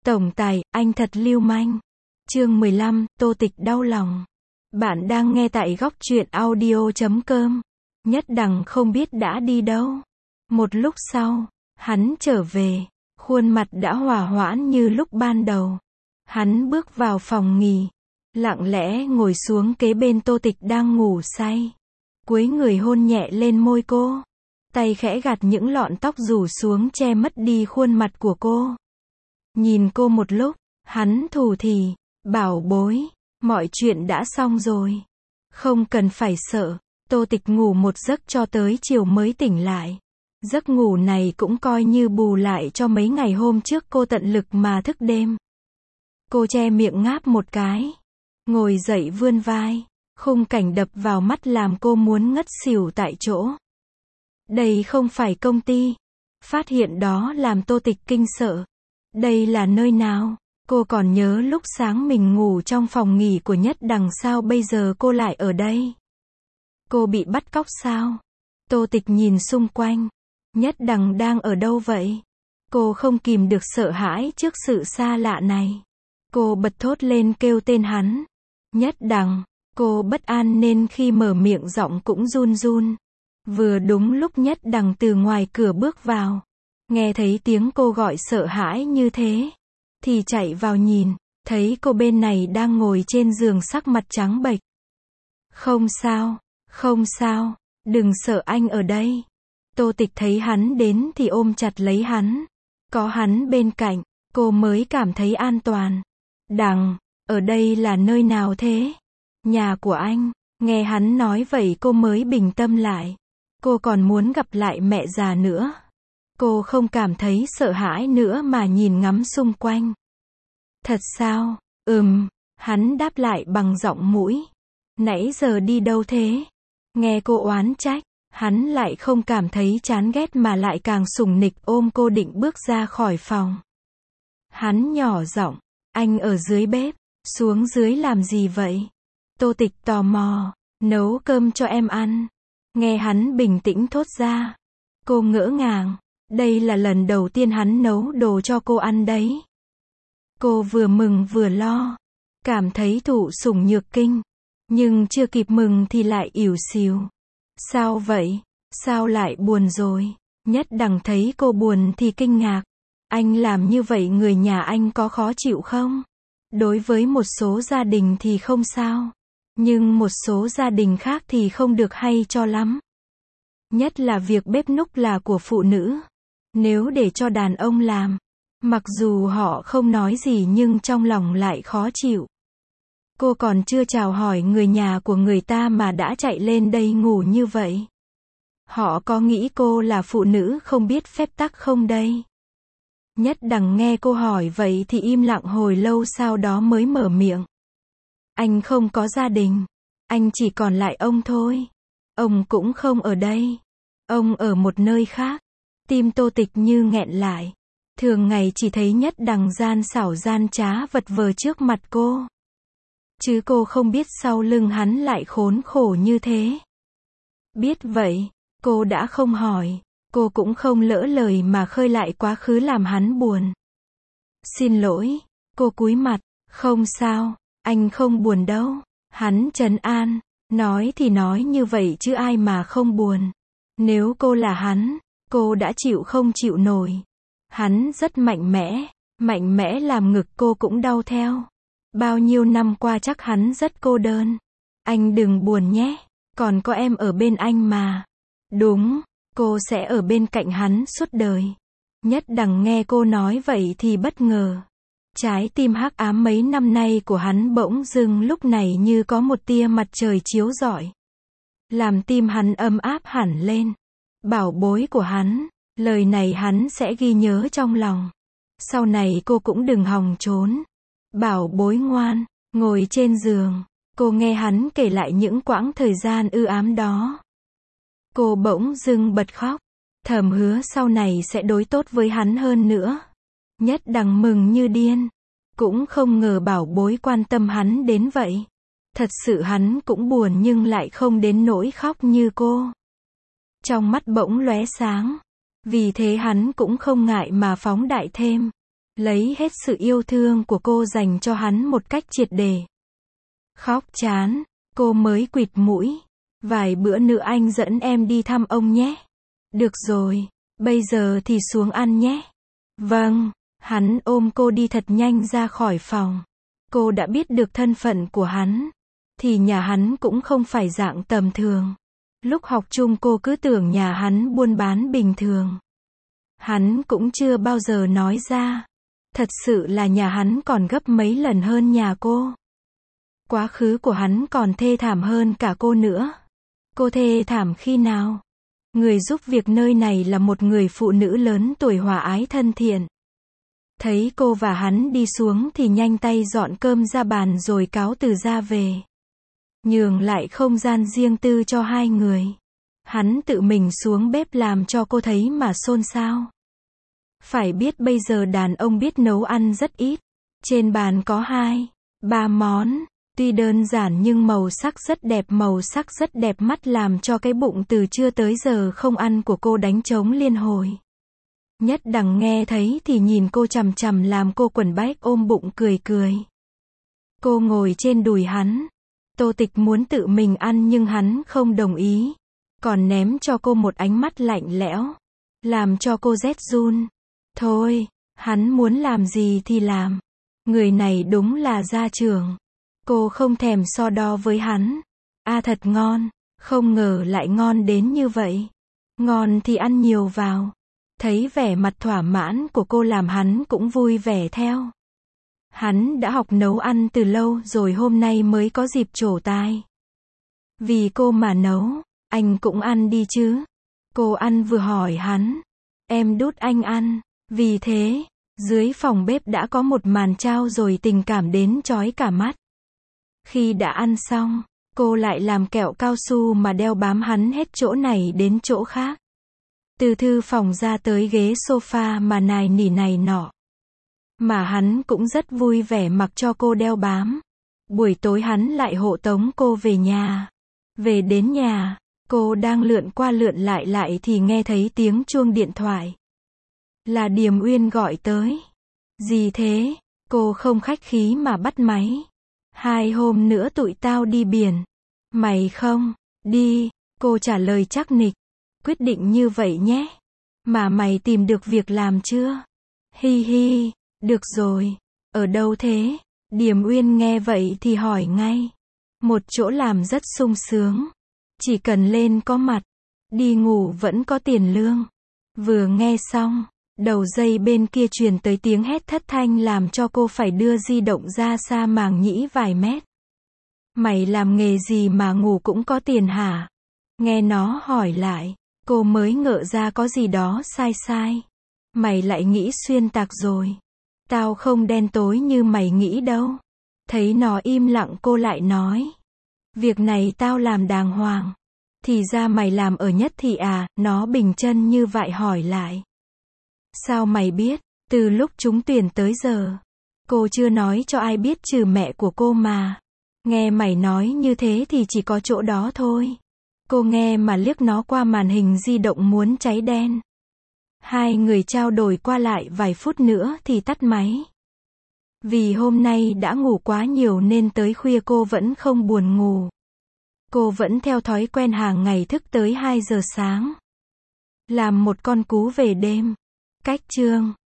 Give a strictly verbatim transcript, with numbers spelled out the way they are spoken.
Tổng tài, anh thật lưu manh. Chương mười lăm, Tô Tịch đau lòng. Bạn đang nghe tại góc truyện audio chấm com. Nhất Đằng không biết đã đi đâu. Một lúc sau, hắn trở về, khuôn mặt đã hòa hoãn như lúc ban đầu. Hắn bước vào phòng nghỉ, lặng lẽ ngồi xuống kế bên Tô Tịch đang ngủ say. Cúi người hôn nhẹ lên môi cô. Tay khẽ gạt những lọn tóc rủ xuống che mất đi khuôn mặt của cô. Nhìn cô một lúc, hắn thủ thỉ, bảo bối, mọi chuyện đã xong rồi. Không cần phải sợ. Tô Tịch ngủ một giấc cho tới chiều mới tỉnh lại. Giấc ngủ này cũng coi như bù lại cho mấy ngày hôm trước cô tận lực mà thức đêm. Cô che miệng ngáp một cái, ngồi dậy vươn vai, khung cảnh đập vào mắt làm cô muốn ngất xỉu tại chỗ. Đây không phải công ty. Phát hiện đó làm Tô Tịch kinh sợ. Đây là nơi nào? Cô còn nhớ lúc sáng mình ngủ trong phòng nghỉ của Nhất Đằng, sao bây giờ cô lại ở đây? Cô bị bắt cóc sao? Tô Tịch nhìn xung quanh. Nhất Đằng đang ở đâu vậy? Cô không kìm được sợ hãi trước sự xa lạ này. Cô bật thốt lên kêu tên hắn. Nhất Đằng. Cô bất an nên khi mở miệng giọng cũng run run. Vừa đúng lúc Nhất Đằng từ ngoài cửa bước vào. Nghe thấy tiếng cô gọi sợ hãi như thế, thì chạy vào nhìn, thấy cô bên này đang ngồi trên giường sắc mặt trắng bệch. Không sao, không sao, đừng sợ, anh ở đây. Tô Tịch thấy hắn đến thì ôm chặt lấy hắn. Có hắn bên cạnh, cô mới cảm thấy an toàn. Đằng, ở đây là nơi nào thế? Nhà của anh. Nghe hắn nói vậy cô mới bình tâm lại. Cô còn muốn gặp lại mẹ già nữa. Cô không cảm thấy sợ hãi nữa mà nhìn ngắm xung quanh. Thật sao? Ừm, hắn đáp lại bằng giọng mũi. Nãy giờ đi đâu thế? Nghe cô oán trách, hắn lại không cảm thấy chán ghét mà lại càng sủng nịch ôm cô định bước ra khỏi phòng. Hắn nhỏ giọng, anh ở dưới bếp, xuống dưới làm gì vậy? Tô Tịch tò mò, nấu cơm cho em ăn. Nghe hắn bình tĩnh thốt ra, cô ngỡ ngàng. Đây là lần đầu tiên hắn nấu đồ cho cô ăn đấy. Cô vừa mừng vừa lo, cảm thấy thụ sủng nhược kinh, nhưng chưa kịp mừng thì lại ỉu xìu. Sao vậy? Sao lại buồn rồi? Nhất Đằng thấy cô buồn thì kinh ngạc. Anh làm như vậy người nhà anh có khó chịu không? Đối với một số gia đình thì không sao, nhưng một số gia đình khác thì không được hay cho lắm. Nhất là việc bếp núc là của phụ nữ. Nếu để cho đàn ông làm, mặc dù họ không nói gì nhưng trong lòng lại khó chịu. Cô còn chưa chào hỏi người nhà của người ta mà đã chạy lên đây ngủ như vậy. Họ có nghĩ cô là phụ nữ không biết phép tắc không đây? Nhất Đằng nghe cô hỏi vậy thì im lặng hồi lâu, sau đó mới mở miệng. Anh không có gia đình. Anh chỉ còn lại ông thôi. Ông cũng không ở đây. Ông ở một nơi khác. Tim Tô Tịch như nghẹn lại. Thường ngày chỉ thấy Nhất Đằng gian xảo gian trá vật vờ trước mặt cô. Chứ cô không biết sau lưng hắn lại khốn khổ như thế. Biết vậy, cô đã không hỏi. Cô cũng không lỡ lời mà khơi lại quá khứ làm hắn buồn. Xin lỗi. Cô cúi mặt. Không sao, anh không buồn đâu. Hắn trấn an. Nói thì nói như vậy chứ ai mà không buồn. Nếu cô là hắn, cô đã chịu không chịu nổi. Hắn rất mạnh mẽ, mạnh mẽ làm ngực cô cũng đau theo. Bao nhiêu năm qua chắc hắn rất cô đơn. Anh đừng buồn nhé, còn có em ở bên anh mà. Đúng, cô sẽ ở bên cạnh hắn suốt đời. Nhất Đằng nghe cô nói vậy thì bất ngờ. Trái tim hắc ám mấy năm nay của hắn bỗng dưng lúc này như có một tia mặt trời chiếu rọi. Làm tim hắn ấm áp hẳn lên. Bảo bối của hắn, lời này hắn sẽ ghi nhớ trong lòng. Sau này cô cũng đừng hòng trốn. Bảo bối ngoan, ngồi trên giường, cô nghe hắn kể lại những quãng thời gian ư ám đó. Cô bỗng dưng bật khóc, thầm hứa sau này sẽ đối tốt với hắn hơn nữa. Nhất Đằng mừng như điên, cũng không ngờ bảo bối quan tâm hắn đến vậy. Thật sự hắn cũng buồn nhưng lại không đến nỗi khóc như cô. Trong mắt bỗng lóe sáng. Vì thế hắn cũng không ngại mà phóng đại thêm. lấy hết sự yêu thương của cô dành cho hắn một cách triệt để. Khóc chán, cô mới quịt mũi. Vài bữa nữa anh dẫn em đi thăm ông nhé. Được rồi, bây giờ thì xuống ăn nhé. Vâng, hắn ôm cô đi thật nhanh ra khỏi phòng. Cô đã biết được thân phận của hắn, thì nhà hắn cũng không phải dạng tầm thường. Lúc học chung cô cứ tưởng nhà hắn buôn bán bình thường. Hắn cũng chưa bao giờ nói ra. Thật sự là nhà hắn còn gấp mấy lần hơn nhà cô. Quá khứ của hắn còn thê thảm hơn cả cô nữa. Cô thê thảm khi nào? Người giúp việc nơi này là một người phụ nữ lớn tuổi hòa ái thân thiện. Thấy cô và hắn đi xuống thì nhanh tay dọn cơm ra bàn rồi cáo từ ra về. Nhường lại không gian riêng tư cho hai người. Hắn tự mình xuống bếp làm cho cô thấy mà xôn xao. Phải biết bây giờ đàn ông biết nấu ăn rất ít. Trên bàn có hai, ba món. Tuy đơn giản nhưng màu sắc rất đẹp, màu sắc rất đẹp mắt làm cho cái bụng từ trưa tới giờ không ăn của cô đánh trống liên hồi. Nhất Đằng nghe thấy thì nhìn cô chằm chằm làm cô quần bách ôm bụng cười cười. Cô ngồi trên đùi hắn. Tô Tịch muốn tự mình ăn nhưng hắn không đồng ý. Còn ném cho cô một ánh mắt lạnh lẽo. Làm cho cô rét run. Thôi, hắn muốn làm gì thì làm. Người này đúng là gia trưởng. Cô không thèm so đo với hắn. À thật ngon. Không ngờ lại ngon đến như vậy. Ngon thì ăn nhiều vào. Thấy vẻ mặt thỏa mãn của cô làm hắn cũng vui vẻ theo. Hắn đã học nấu ăn từ lâu rồi hôm nay mới có dịp trổ tài. Vì cô mà nấu, anh cũng ăn đi chứ. Cô ăn vừa hỏi hắn. Em đút anh ăn. Vì thế, dưới phòng bếp đã có một màn trao rồi tình cảm đến chói cả mắt. Khi đã ăn xong, cô lại làm kẹo cao su mà đeo bám hắn hết chỗ này đến chỗ khác. Từ thư phòng ra tới ghế sofa mà nài nỉ này nọ. Mà hắn cũng rất vui vẻ mặc cho cô đeo bám. Buổi tối hắn lại hộ tống cô về nhà. Về đến nhà, cô đang lượn qua lượn lại lại thì nghe thấy tiếng chuông điện thoại. Là Điềm Uyên gọi tới. Gì thế? Cô không khách khí mà bắt máy. Hai hôm nữa tụi tao đi biển. Mày không? Đi. Cô trả lời chắc nịch. Quyết định như vậy nhé. Mà mày tìm được việc làm chưa? Hi hi. Được rồi. Ở đâu thế? Điềm Uyên nghe vậy thì hỏi ngay. Một chỗ làm rất sung sướng. Chỉ cần lên có mặt. Đi ngủ vẫn có tiền lương. Vừa nghe xong, đầu dây bên kia truyền tới tiếng hét thất thanh làm cho cô phải đưa di động ra xa màng nhĩ vài mét. Mày làm nghề gì mà ngủ cũng có tiền hả? Nghe nó hỏi lại, cô mới ngỡ ra có gì đó sai sai. Mày lại nghĩ xuyên tạc rồi. Tao không đen tối như mày nghĩ đâu. Thấy nó im lặng cô lại nói. Việc này tao làm đàng hoàng. Thì ra mày làm ở Nhất Thị à? Nó bình chân như vậy hỏi lại. Sao mày biết? Từ lúc trúng tuyển tới giờ. Cô chưa nói cho ai biết trừ mẹ của cô mà. Nghe mày nói như thế thì chỉ có chỗ đó thôi. Cô nghe mà liếc nó qua màn hình di động muốn cháy đen. Hai người trao đổi qua lại vài phút nữa thì tắt máy. Vì hôm nay đã ngủ quá nhiều nên tới khuya cô vẫn không buồn ngủ. Cô vẫn theo thói quen hàng ngày thức tới hai giờ sáng. Làm một con cú về đêm. Cách chương